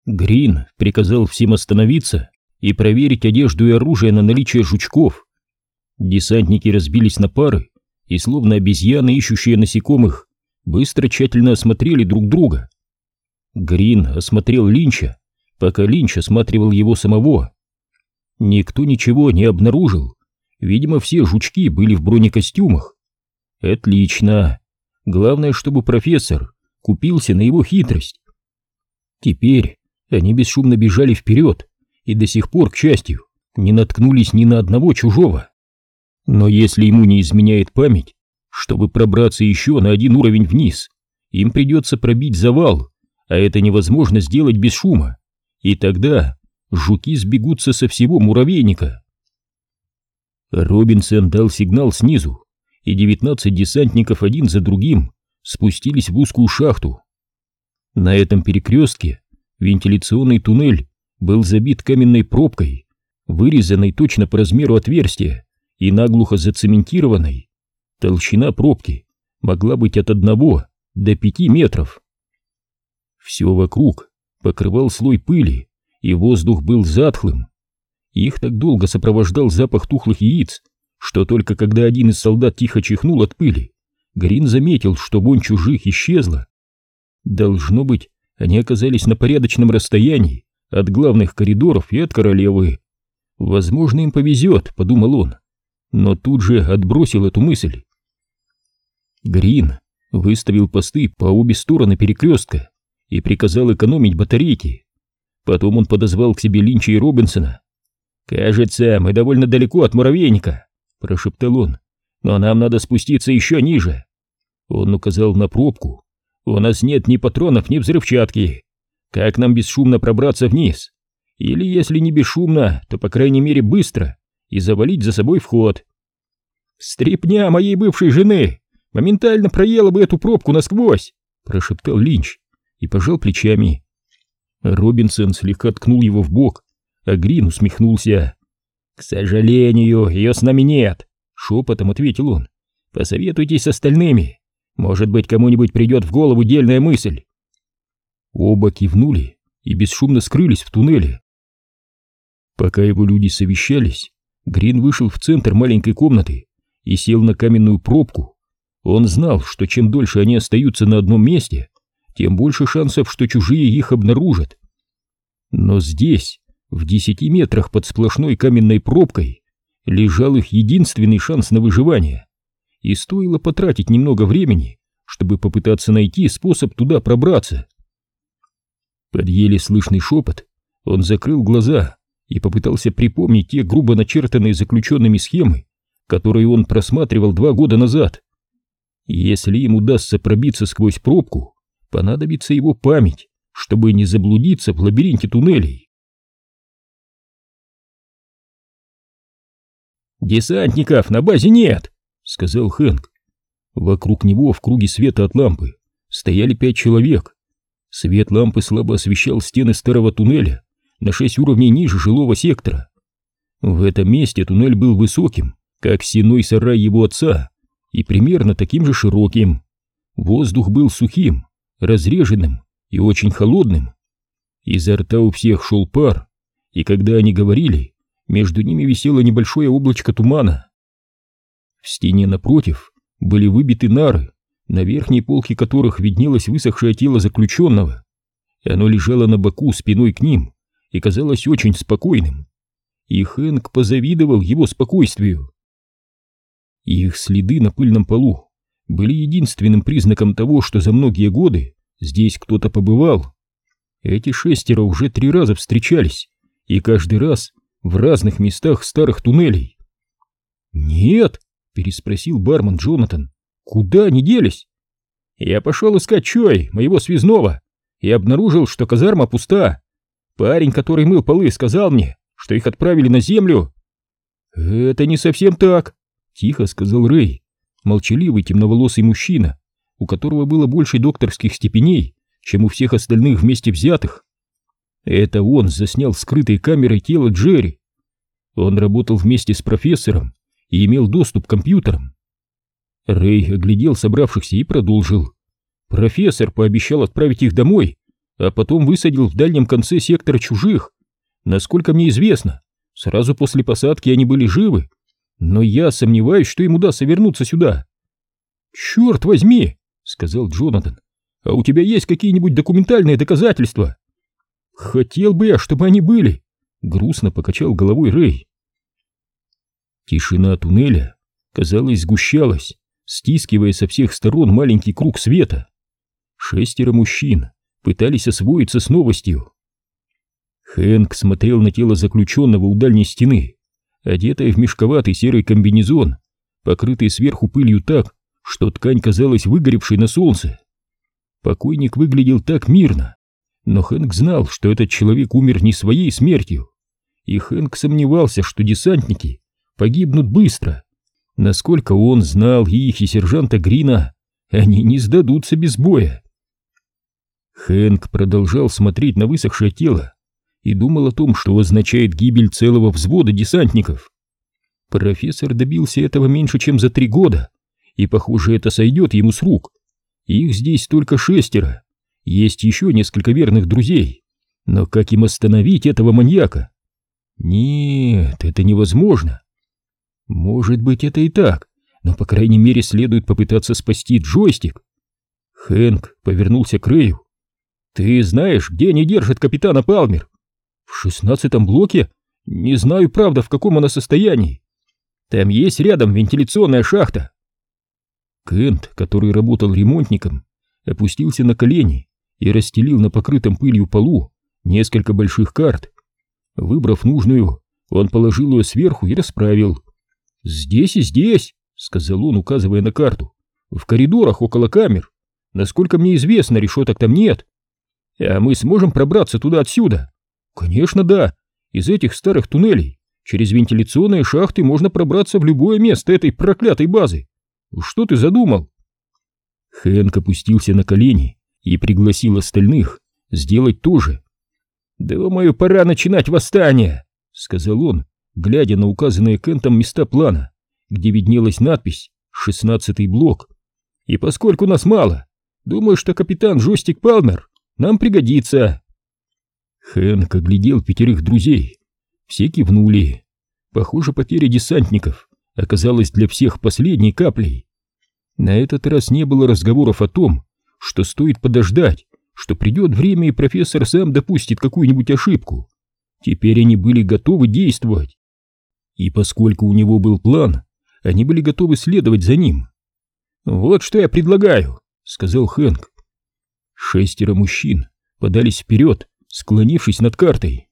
Грин приказал всем остановиться и проверить одежду и оружие на наличие жучков. Десантники разбились на пары и, словно обезьяны, ищущие насекомых, быстро тщательно осмотрели друг друга. Грин осмотрел Линча, пока Линч осматривал его самого. Никто ничего не обнаружил. Видимо, все жучки были в бронекостюмах. Отлично. Главное, чтобы профессор купился на его хитрость. Теперь они бесшумно бежали вперед и до сих пор, к счастью, не наткнулись ни на одного чужого. Но если ему не изменяет память, чтобы пробраться еще на один уровень вниз, им придется пробить завал, а это невозможно сделать без шума, и тогда жуки сбегутся со всего муравейника. Робинсон дал сигнал снизу, и 19 десантников один за другим спустились в узкую шахту. На этом перекрестке вентиляционный туннель был забит каменной пробкой, вырезанной точно по размеру отверстия и наглухо зацементированной. Толщина пробки могла быть от 1 до 5 метров. Все вокруг покрывал слой пыли, и воздух был затхлым. Их так долго сопровождал запах тухлых яиц, что только когда один из солдат тихо чихнул от пыли, Грин заметил, что вонь чужих исчезла. Должно быть, они оказались на порядочном расстоянии от главных коридоров и от королевы. Возможно, им повезет, подумал он, но тут же отбросил эту мысль. Грин выставил посты по обе стороны перекрестка и приказал экономить батарейки. Потом он подозвал к себе Линча и Робинсона. «Кажется, мы довольно далеко от муравейника», — прошептал он, — «но нам надо спуститься еще ниже». Он указал на пробку. «У нас нет ни патронов, ни взрывчатки. Как нам бесшумно пробраться вниз? Или, если не бесшумно, то, по крайней мере, быстро и завалить за собой вход?» «Стряпня моей бывшей жены моментально проела бы эту пробку насквозь», — прошептал Линч и пожал плечами. Робинсон слегка ткнул его в бок, а Грин усмехнулся. «К сожалению, ее с нами нет», — шепотом ответил он. «Посоветуйтесь с остальными. Может быть, кому-нибудь придет в голову дельная мысль». Оба кивнули и бесшумно скрылись в туннеле. Пока его люди совещались, Грин вышел в центр маленькой комнаты и сел на каменную пробку. Он знал, что чем дольше они остаются на одном месте, тем больше шансов, что чужие их обнаружат. Но здесь, в 10 метрах под сплошной каменной пробкой, лежал их единственный шанс на выживание, и стоило потратить немного времени, чтобы попытаться найти способ туда пробраться. Под еле слышный шепот он закрыл глаза и попытался припомнить те грубо начертанные заключенными схемы, которые он просматривал 2 года назад. Если им удастся пробиться сквозь пробку, понадобится его память, чтобы не заблудиться в лабиринте туннелей. «Десантников на базе нет», — сказал Хэнк. Вокруг него в круге света от лампы стояли 5 человек. Свет лампы слабо освещал стены старого туннеля на 6 уровней ниже жилого сектора. В этом месте туннель был высоким, как сеной сарай его отца, и примерно таким же широким. Воздух был сухим, разреженным и очень холодным. Изо рта у всех шел пар, и когда они говорили, между ними висело небольшое облачко тумана. В стене напротив были выбиты нары, на верхней полке которых виднелось высохшее тело заключенного. Оно лежало на боку спиной к ним и казалось очень спокойным. И Хэнк позавидовал его спокойствию. Их следы на пыльном полу были единственным признаком того, что за многие годы здесь кто-то побывал. Эти 6 уже 3 раза встречались, и каждый раз в разных местах старых туннелей. «Нет», — переспросил бармен Джонатан, — «куда они делись?» «Я пошел искать Чой, моего связного, и обнаружил, что казарма пуста. Парень, который мыл полы, сказал мне, что их отправили на землю». «Это не совсем так», — тихо сказал Рэй, молчаливый темноволосый мужчина, у которого было больше докторских степеней, чем у всех остальных вместе взятых. Это он заснял скрытой камерой тело Джерри. Он работал вместе с профессором и имел доступ к компьютерам. Рэй оглядел собравшихся и продолжил. Профессор пообещал отправить их домой, а потом высадил в дальнем конце сектора чужих. Насколько мне известно, сразу после посадки они были живы, но я сомневаюсь, что им удастся вернуться сюда. «Черт возьми!» — сказал Джонатан. «А у тебя есть какие-нибудь документальные доказательства?» «Хотел бы я, чтобы они были!» — грустно покачал головой Рэй. Тишина туннеля, казалось, сгущалась, стискивая со всех сторон маленький круг света. 6 мужчин пытались освоиться с новостью. Хэнк смотрел на тело заключенного у дальней стены, одетое в мешковатый серый комбинезон, покрытый сверху пылью так, что ткань казалась выгоревшей на солнце. Покойник выглядел так мирно, но Хэнк знал, что этот человек умер не своей смертью, и Хэнк сомневался, что десантники погибнут быстро. Насколько он знал их и сержанта Грина, они не сдадутся без боя. Хэнк продолжал смотреть на высохшее тело и думал о том, что означает гибель целого взвода десантников. Профессор добился этого меньше, чем за 3 года, и, похоже, это сойдет ему с рук. Их здесь только 6, есть еще несколько верных друзей, но как им остановить этого маньяка? Нет, это невозможно. Может быть, это и так, но, по крайней мере, следует попытаться спасти джойстик. Хэнк повернулся к Рэю. «Ты знаешь, где они держат капитана Палмер?» «В 16-м блоке? Не знаю, правда, в каком она состоянии. Там есть рядом вентиляционная шахта». Кент, который работал ремонтником, опустился на колени и расстелил на покрытом пылью полу несколько больших карт. Выбрав нужную, он положил ее сверху и расправил. «Здесь и здесь», — сказал он, указывая на карту. «В коридорах около камер. Насколько мне известно, решеток там нет. А мы сможем пробраться туда отсюда?» «Конечно, да. Из этих старых туннелей через вентиляционные шахты можно пробраться в любое место этой проклятой базы. Что ты задумал?» Хэнк опустился на колени и пригласил остальных сделать то же. «Думаю, пора начинать восстание», — сказал он, глядя на указанные Кентом места плана, где виднелась надпись «16-й блок». «И поскольку нас мало, думаю, что капитан Джойстик Палмер нам пригодится». Хэнк оглядел 5 друзей. Все кивнули. Похоже, потеря десантников оказалась для всех последней каплей. На этот раз не было разговоров о том, что стоит подождать, что придет время и профессор сам допустит какую-нибудь ошибку. Теперь они были готовы действовать. И поскольку у него был план, они были готовы следовать за ним. «Вот что я предлагаю», — сказал Хэнк. 6 мужчин подались вперед, склонившись над картой.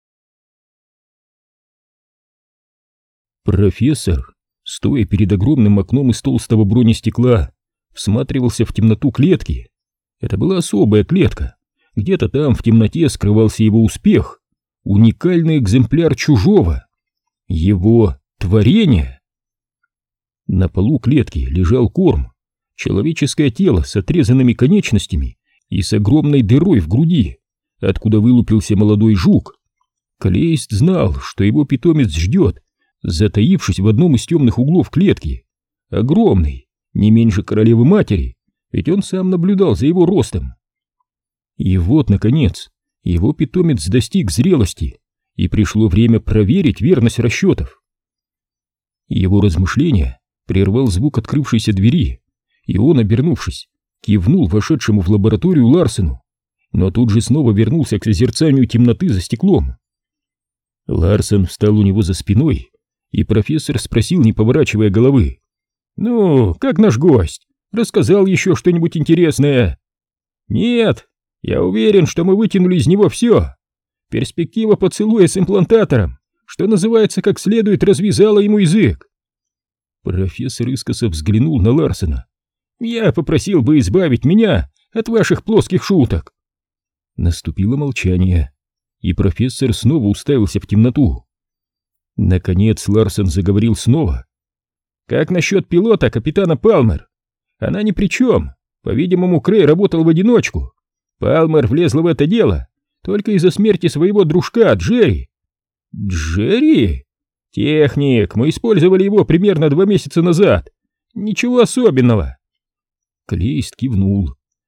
Профессор, стоя перед огромным окном из толстого бронестекла, всматривался в темноту клетки. Это была особая клетка. Где-то там в темноте скрывался его успех, уникальный экземпляр чужого, его творение. На полу клетки лежал корм, человеческое тело с отрезанными конечностями и с огромной дырой в груди, откуда вылупился молодой жук. Клейст знал, что его питомец ждет, затаившись в одном из темных углов клетки. Огромный, не меньше королевы-матери, ведь он сам наблюдал за его ростом. И вот, наконец, его питомец достиг зрелости, и пришло время проверить верность расчетов. Его размышления прервал звук открывшейся двери, и он, обернувшись, кивнул вошедшему в лабораторию Ларсену, но тут же снова вернулся к созерцанию темноты за стеклом. Ларсен встал у него за спиной, и профессор спросил, не поворачивая головы: «Ну, как наш гость? Рассказал еще что-нибудь интересное?» «Нет, я уверен, что мы вытянули из него все. Перспектива поцелуя с имплантатором, что называется, как следует развязала ему язык». Профессор искоса взглянул на Ларсена. «Я попросил бы избавить меня от ваших плоских шуток». Наступило молчание, и профессор снова уставился в темноту. Наконец Ларсен заговорил снова. «Как насчет пилота, капитана Палмер? Она ни при чем. По-видимому, Крей работал в одиночку. Палмер влезла в это дело только из-за смерти своего дружка Джерри». «Джерри? Техник, мы использовали его примерно 2 месяца назад. Ничего особенного». Клейст кивнул.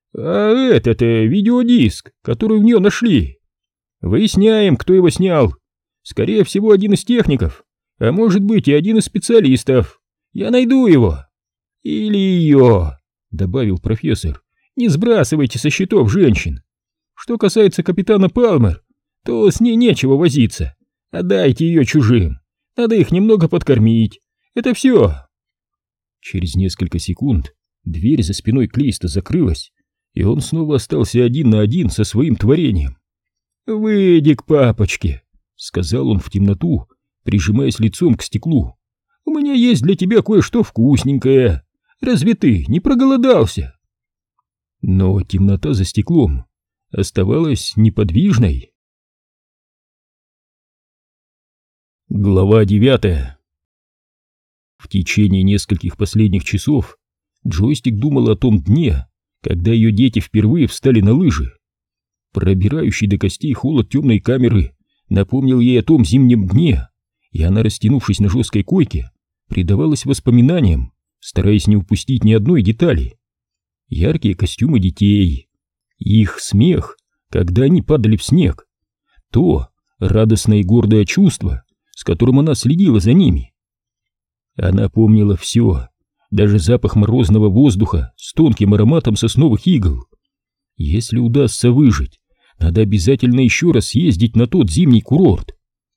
А этот видеодиск, который в нее нашли. Выясняем, кто его снял. Скорее всего, один из техников, а может быть и один из специалистов. Я найду его. Или ее, добавил профессор. Не сбрасывайте со счетов женщин. Что касается капитана Палмер, то с ней нечего возиться. Отдайте ее чужим. Надо их немного подкормить. Это все. Через несколько секунд дверь за спиной Клейста закрылась, и он снова остался один на один со своим творением. «Выйди к папочке», — сказал он в темноту, прижимаясь лицом к стеклу. «У меня есть для тебя кое-что вкусненькое. Разве ты не проголодался?» Но темнота за стеклом оставалась неподвижной. Глава 9. В течение нескольких последних часов Джойстик думал о том дне, когда ее дети впервые встали на лыжи. Пробирающий до костей холод темной камеры напомнил ей о том зимнем дне, и она, растянувшись на жесткой койке, предавалась воспоминаниям, стараясь не упустить ни одной детали. Яркие костюмы детей, их смех, когда они падали в снег, то радостное и гордое чувство, с которым она следила за ними. Она помнила все, даже запах морозного воздуха с тонким ароматом сосновых игл. Если удастся выжить, надо обязательно еще раз съездить на тот зимний курорт.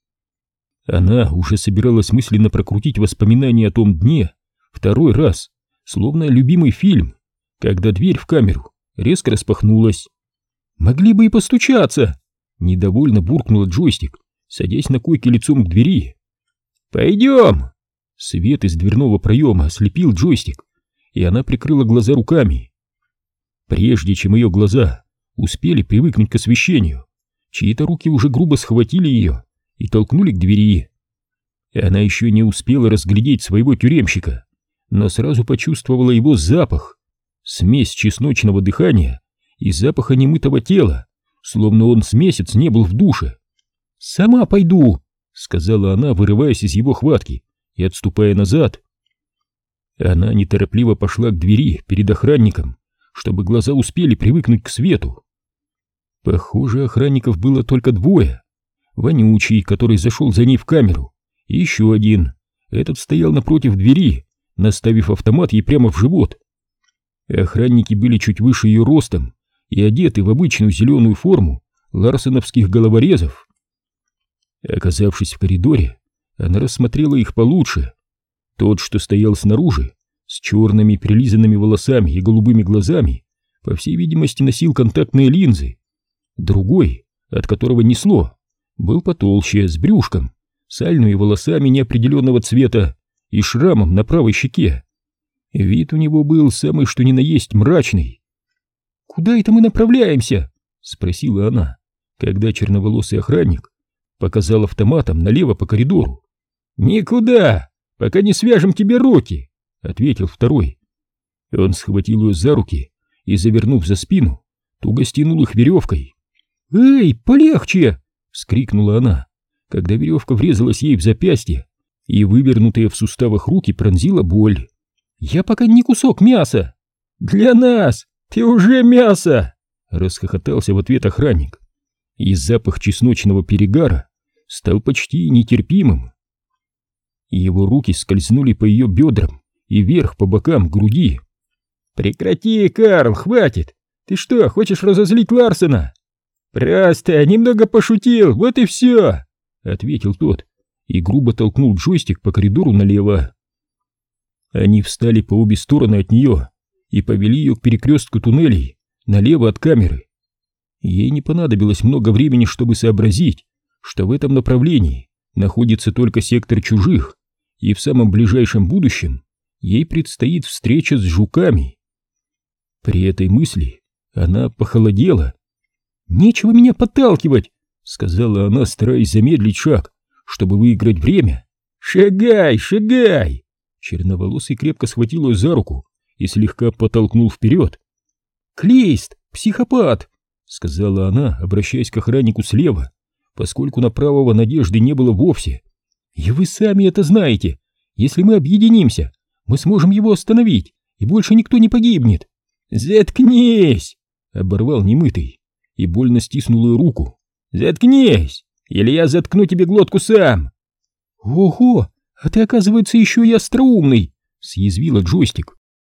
Она уже собиралась мысленно прокрутить воспоминания о том дне второй раз, словно любимый фильм, когда дверь в камеру резко распахнулась. «Могли бы и постучаться!» — недовольно буркнула Джойстик, садясь на койке лицом к двери. «Пойдем!» Свет из дверного проема ослепил Джойстик, и она прикрыла глаза руками. Прежде чем ее глаза успели привыкнуть к освещению, чьи-то руки уже грубо схватили ее и толкнули к двери. И она еще не успела разглядеть своего тюремщика, но сразу почувствовала его запах, смесь чесночного дыхания и запаха немытого тела, словно он с месяц не был в душе. «Сама пойду», — сказала она, вырываясь из его хватки и отступая назад. Она неторопливо пошла к двери перед охранником, чтобы глаза успели привыкнуть к свету. Похоже, охранников было только двое. Вонючий, который зашел за ней в камеру, и еще один. Этот стоял напротив двери, наставив автомат ей прямо в живот. Охранники были чуть выше ее ростом и одеты в обычную зеленую форму ларсеновских головорезов. Оказавшись в коридоре, она рассмотрела их получше. Тот, что стоял снаружи, с черными прилизанными волосами и голубыми глазами, по всей видимости, носил контактные линзы. Другой, от которого несло, был потолще, с брюшком, сальными волосами неопределенного цвета и шрамом на правой щеке. Вид у него был самый что ни на есть мрачный. «Куда это мы направляемся?» — спросила она, когда черноволосый охранник показал автоматом налево по коридору. «Никуда, пока не свяжем тебе руки», — ответил второй. Он схватил ее за руки и, завернув за спину, туго стянул их веревкой. «Эй, полегче!» — вскрикнула она, когда веревка врезалась ей в запястье, и вывернутые в суставах руки пронзила боль. «Я пока не кусок мяса!» «Для нас ты уже мясо!» — расхохотался в ответ охранник, и запах чесночного перегара стал почти нетерпимым. Его руки скользнули по ее бедрам и вверх по бокам груди. «Прекрати, Карл, хватит! Ты что, хочешь разозлить Ларсена?» «Просто немного пошутил, вот и все!» — ответил тот и грубо толкнул джойстик по коридору налево. Они встали по обе стороны от нее и повели ее к перекрестку туннелей налево от камеры. Ей не понадобилось много времени, чтобы сообразить, что в этом направлении находится только сектор чужих, и в самом ближайшем будущем ей предстоит встреча с жуками. При этой мысли она похолодела. «Нечего меня подталкивать», — сказала она, стараясь замедлить шаг, чтобы выиграть время. «Шагай, шагай!» Черноволосый крепко схватил ее за руку и слегка подтолкнул вперед. «Клейст, психопат!» — сказала она, обращаясь к охраннику слева, поскольку на правого надежды не было вовсе. «И вы сами это знаете. Если мы объединимся, мы сможем его остановить, и больше никто не погибнет». «Заткнись!» оборвал немытый и больно стиснул ее руку. «Заткнись, или я заткну тебе глотку сам!» «Ого, а ты, оказывается, еще и остроумный!» — съязвила Джойстик.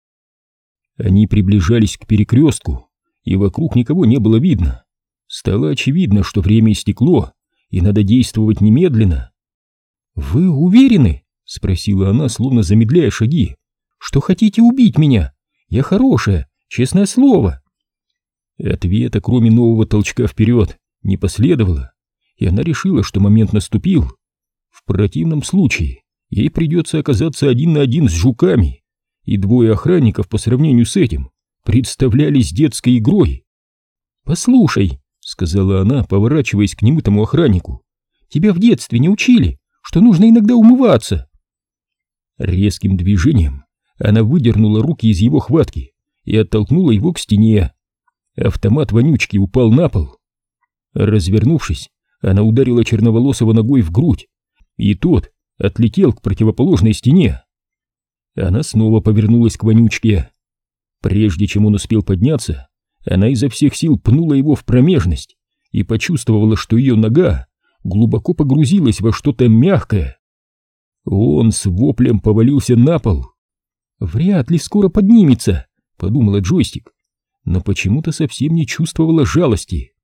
Они приближались к перекрестку, и вокруг никого не было видно. Стало очевидно, что время истекло, и надо действовать немедленно. «Вы уверены?» — спросила она, словно замедляя шаги. «Что хотите убить меня? Я хорошая, честное слово!» Ответа, кроме нового толчка вперед, не последовало, и она решила, что момент наступил. В противном случае ей придется оказаться 1 на 1 с жуками, и 2 охранников по сравнению с этим представлялись детской игрой. «Послушай», — сказала она, поворачиваясь к немытому охраннику, — «тебя в детстве не учили, что нужно иногда умываться?» Резким движением она выдернула руки из его хватки и оттолкнула его к стене. Автомат вонючки упал на пол. Развернувшись, она ударила черноволосого ногой в грудь, и тот отлетел к противоположной стене. Она снова повернулась к вонючке. Прежде чем он успел подняться, она изо всех сил пнула его в промежность и почувствовала, что ее нога глубоко погрузилась во что-то мягкое. Он с воплем повалился на пол. «Вряд ли скоро поднимется», — подумала Джойстик, но почему-то совсем не чувствовала жалости.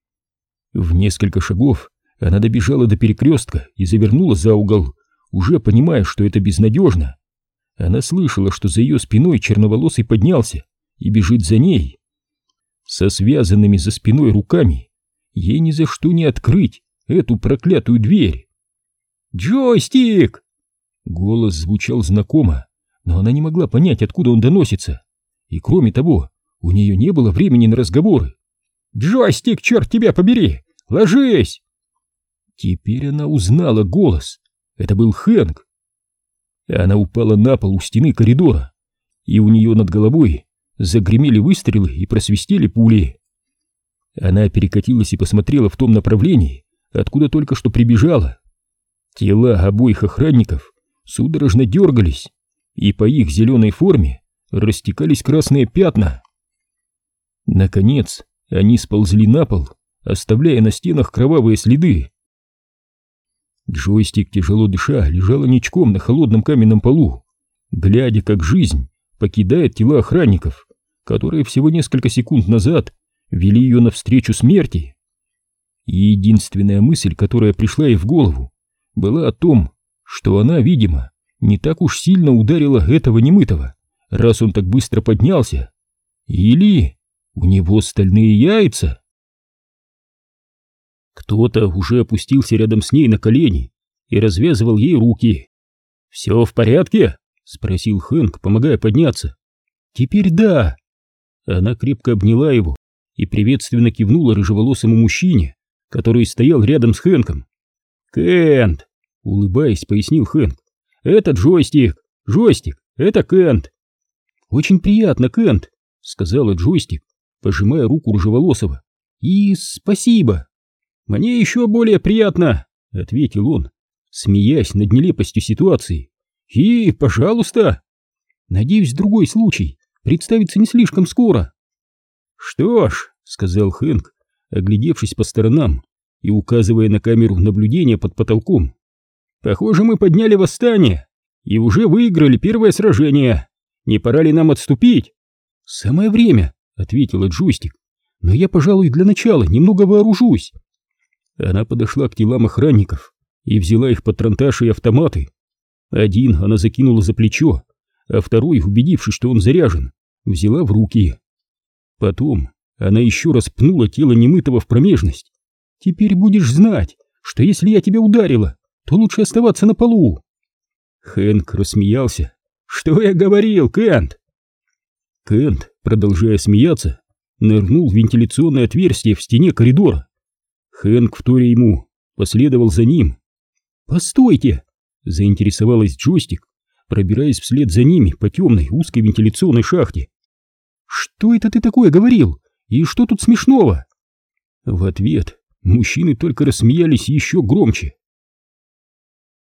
В несколько шагов она добежала до перекрестка и завернула за угол, уже понимая, что это безнадежно. Она слышала, что за ее спиной черноволосый поднялся и бежит за ней. Со связанными за спиной руками ей ни за что не открыть эту проклятую дверь. «Джойстик!» Голос звучал знакомо, но она не могла понять, откуда он доносится. И кроме того, у нее не было времени на разговоры. «Джойстик, черт тебя побери! Ложись!» Теперь она узнала голос. Это был Хэнк. Она упала на пол у стены коридора, и у нее над головой загремели выстрелы и просвистели пули. Она перекатилась и посмотрела в том направлении, откуда только что прибежала. Тела обоих охранников судорожно дергались, и по их зеленой форме растекались красные пятна. Наконец они сползли на пол, оставляя на стенах кровавые следы. Джойстик, тяжело дыша, лежала ничком на холодном каменном полу, глядя, как жизнь покидает тела охранников, которые всего несколько секунд назад вели ее навстречу смерти. И единственная мысль, которая пришла ей в голову, была о том, что она, видимо, не так уж сильно ударила этого немытого, раз он так быстро поднялся. Или у него стальные яйца? Кто-то уже опустился рядом с ней на колени и развязывал ей руки. «Все в порядке?» — спросил Хэнк, помогая подняться. «Теперь да». Она крепко обняла его и приветственно кивнула рыжеволосому мужчине, который стоял рядом с Хэнком. «Кент!» — улыбаясь, пояснил Хэнк. «Это Джойстик! Джойстик, это Кент!» «Очень приятно, Кент!» — сказала Джойстик, пожимая руку рыжеволосого. «И спасибо!» «Мне еще более приятно!» — ответил он, смеясь над нелепостью ситуации. «И, пожалуйста!» «Надеюсь, другой случай представится не слишком скоро». «Что ж», — сказал Хэнк, оглядевшись по сторонам и указывая на камеру наблюдения под потолком, «похоже, мы подняли восстание и уже выиграли первое сражение. Не пора ли нам отступить?» «Самое время», — ответила Джойстик. «Но я, пожалуй, для начала немного вооружусь». Она подошла к телам охранников и взяла их патронташи и автоматы. Один она закинула за плечо, а второй, убедившись, что он заряжен, взяла в руки. Потом она еще раз пнула тело немытого в промежность. «Теперь будешь знать, что если я тебя ударила, то лучше оставаться на полу». Хэнк рассмеялся. «Что я говорил, Кент?» Кент, продолжая смеяться, нырнул в вентиляционное отверстие в стене коридора. Хэнк, вторя ему, последовал за ним. «Постойте!» — заинтересовалась Джойстик, пробираясь вслед за ними по темной узкой вентиляционной шахте. «Что это ты такое говорил? И что тут смешного?» В ответ мужчины только рассмеялись еще громче.